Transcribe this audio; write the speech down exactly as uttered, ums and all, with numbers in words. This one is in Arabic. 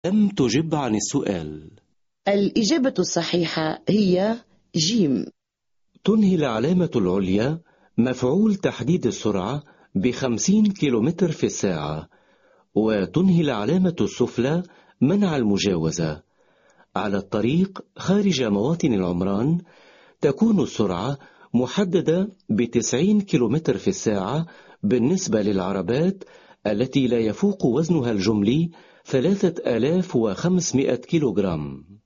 لم تجب عن السؤال. الإجابة الصحيحة هي جيم. تنهي العلامة العليا مفعول تحديد السرعة بخمسين كيلومتر في الساعة، وتنهي العلامة السفلى منع المجاوزة. على الطريق خارج مواطن العمران تكون السرعة محددة بتسعين كيلومتر في الساعة بالنسبة للعربات التي لا يفوق وزنها الجملي ثلاثة آلاف وخمسمائة كيلوغرام.